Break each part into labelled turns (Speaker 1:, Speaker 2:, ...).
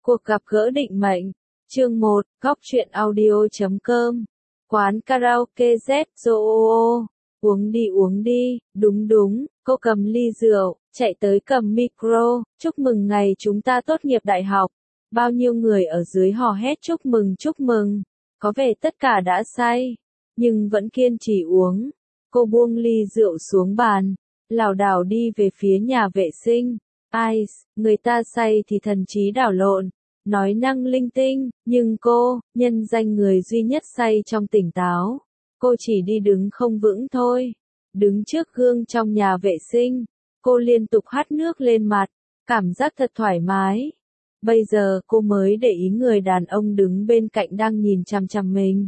Speaker 1: Cuộc gặp gỡ định mệnh. Chương 1, góc truyện audio.com. Quán karaoke ZOO. Uống đi, đúng, cô cầm ly rượu, chạy tới cầm micro, chúc mừng ngày chúng ta tốt nghiệp đại học. Bao nhiêu người ở dưới hò hét chúc mừng. Có vẻ tất cả đã say, nhưng vẫn kiên trì uống. Cô buông ly rượu xuống bàn, lảo đảo đi về phía nhà vệ sinh. Ice, người ta say thì thần trí đảo lộn, nói năng linh tinh, nhưng cô, nhân danh người duy nhất say trong tỉnh táo. Cô chỉ đi đứng không vững thôi. Đứng trước gương trong nhà vệ sinh, cô liên tục hắt nước lên mặt, cảm giác thật thoải mái. Bây giờ cô mới để ý người đàn ông đứng bên cạnh đang nhìn chằm chằm mình.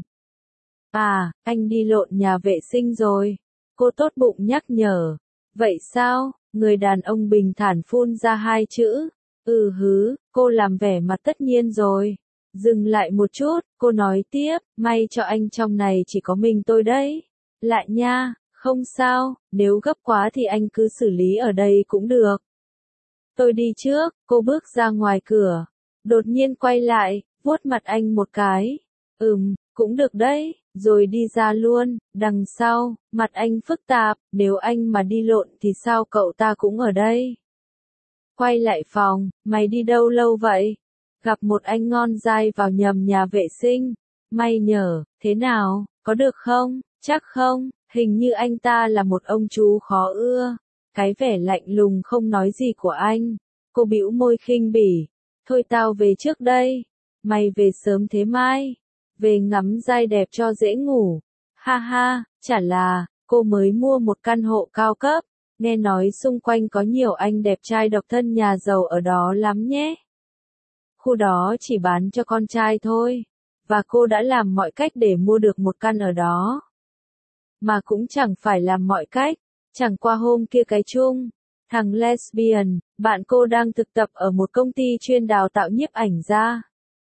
Speaker 1: À, anh đi lộn nhà vệ sinh rồi. Cô tốt bụng nhắc nhở. Vậy sao? Người đàn ông bình thản phun ra hai chữ. Cô làm vẻ mặt tất nhiên rồi. Dừng lại một chút, cô nói tiếp, may cho anh trong này chỉ có mình tôi đấy. Lại nha, không sao, nếu gấp quá thì anh cứ xử lý ở đây cũng được. Tôi đi trước, cô bước ra ngoài cửa. Đột nhiên quay lại, vuốt mặt anh một cái. Cũng được đấy, rồi đi ra luôn. Đằng sau, mặt anh phức tạp, nếu anh mà đi lộn thì sao cậu ta cũng ở đây. Quay lại phòng, mày đi đâu lâu vậy? Gặp một anh ngon dai vào nhầm nhà vệ sinh. May nhờ, thế nào, có được không? Chắc không, hình như anh ta là một ông chú khó ưa. Cái vẻ lạnh lùng không nói gì của anh. Cô bĩu môi khinh bỉ. Thôi tao về trước đây. Mày về sớm thế mai. Về ngắm giai đẹp cho dễ ngủ. Ha ha, chả là, cô mới mua một căn hộ cao cấp. Nghe nói xung quanh có nhiều anh đẹp trai độc thân nhà giàu ở đó lắm nhé. Khu đó chỉ bán cho con trai thôi. Và cô đã làm mọi cách để mua được một căn ở đó. Mà cũng chẳng phải làm mọi cách. Chẳng qua hôm kia cái chung. Thằng lesbian, bạn cô đang thực tập ở một công ty chuyên đào tạo nhiếp ảnh gia.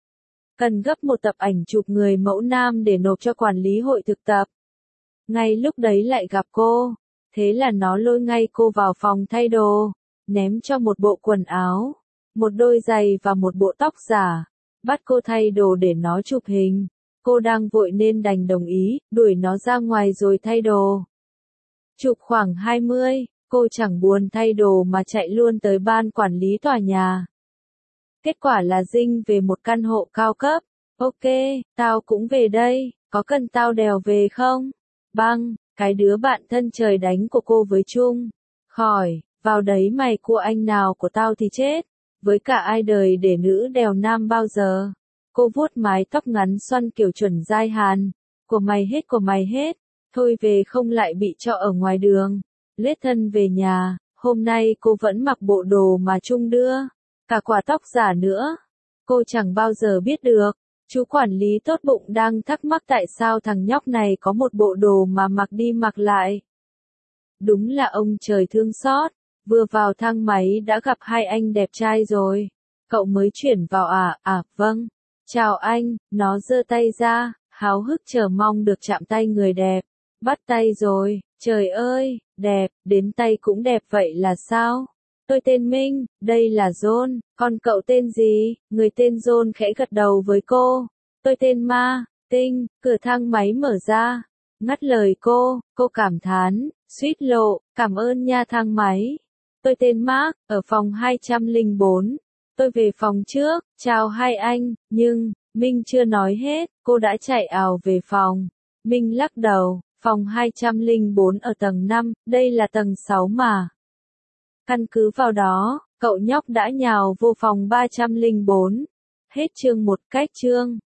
Speaker 1: Cần gấp một tập ảnh chụp người mẫu nam để nộp cho quản lý hội thực tập. Ngay lúc đấy lại gặp cô. Thế là nó lôi ngay cô vào phòng thay đồ. Ném cho một bộ quần áo, một đôi giày và một bộ tóc giả. Bắt cô thay đồ để nó chụp hình. Cô đang vội nên đành đồng ý, đuổi nó ra ngoài rồi thay đồ. Chụp khoảng 20, cô chẳng buồn thay đồ mà chạy luôn tới ban quản lý tòa nhà. Kết quả là dinh về một căn hộ cao cấp. Ok, tao cũng về đây, có cần tao đèo về không? Băng, cái đứa bạn thân trời đánh của cô với Trung. Khỏi, vào đấy mày cua anh nào của tao thì chết. Với cả ai đời để nữ đèo nam bao giờ. Cô vuốt mái tóc ngắn xoăn kiểu chuẩn giai Hàn. Của mày hết. Thôi về không lại bị cho ở ngoài đường. Lết thân về nhà, hôm nay cô vẫn mặc bộ đồ mà Trung đưa. Cả quả tóc giả nữa. Cô chẳng bao giờ biết được. Chú quản lý tốt bụng đang thắc mắc tại sao thằng nhóc này có một bộ đồ mà mặc đi mặc lại. Đúng là ông trời thương xót. Vừa vào thang máy đã gặp hai anh đẹp trai rồi. Cậu mới chuyển vào à, vâng. Chào anh, nó giơ tay ra, háo hức chờ mong được chạm tay người đẹp. Bắt tay rồi, trời ơi, đẹp, đến tay cũng đẹp vậy là sao? Tôi tên Minh, đây là John, còn cậu tên gì? Người tên John khẽ gật đầu với cô. Tôi tên Ma, Tinh, cửa thang máy mở ra. Ngắt lời cô cảm thán, suýt lộ, cảm ơn nha thang máy. Tôi tên Mark, ở phòng 204. Tôi về phòng trước, chào hai anh, nhưng, Minh chưa nói hết, cô đã chạy ào về phòng. Minh lắc đầu, phòng 204 ở tầng 5, đây là tầng 6 mà. Căn cứ vào đó, cậu nhóc đã nhào vô phòng 304. Hết chương 1 cách chương.